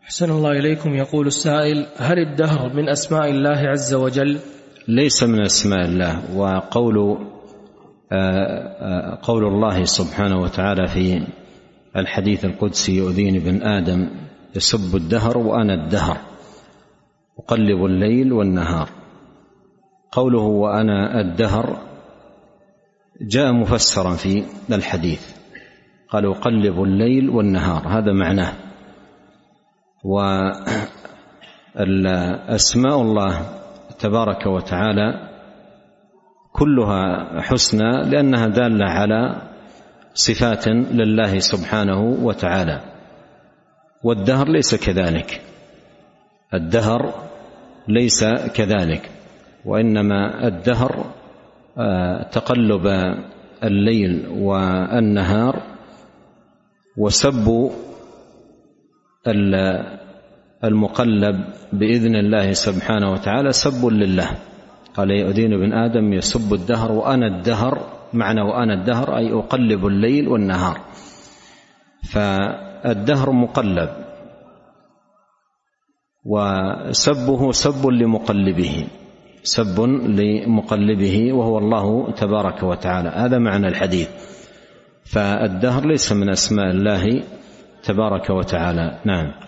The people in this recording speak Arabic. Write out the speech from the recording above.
أحسن الله إليكم. يقول السائل: هل الدهر من أسماء الله عز وجل؟ ليس من أسماء الله. وقول الله سبحانه وتعالى في الحديث القدسي: يؤذيني ابن آدم يسب الدهر وأنا الدهر أقلب الليل والنهار. قوله وأنا الدهر جاء مفسرا في الحديث، قال أقلب الليل والنهار، هذا معناه. وأسماء الله تبارك وتعالى كلها حسنى لأنها دالة على صفات لله سبحانه وتعالى. والدهر ليس كذلك، الدهر ليس كذلك، وإنما الدهر تقلب الليل والنهار. وسب المقلب بإذن الله سبحانه وتعالى سب لله. قال: يؤذين ابن آدم يسب الدهر وأنا الدهر، معنى وأنا الدهر أي أقلب الليل والنهار. فالدهر مقلب، وسبه سب لمقلبه، سب لمقلبه وهو الله تبارك وتعالى. هذا معنى الحديث. فالدهر ليس من أسماء الله تبارك وتعالى. نعم.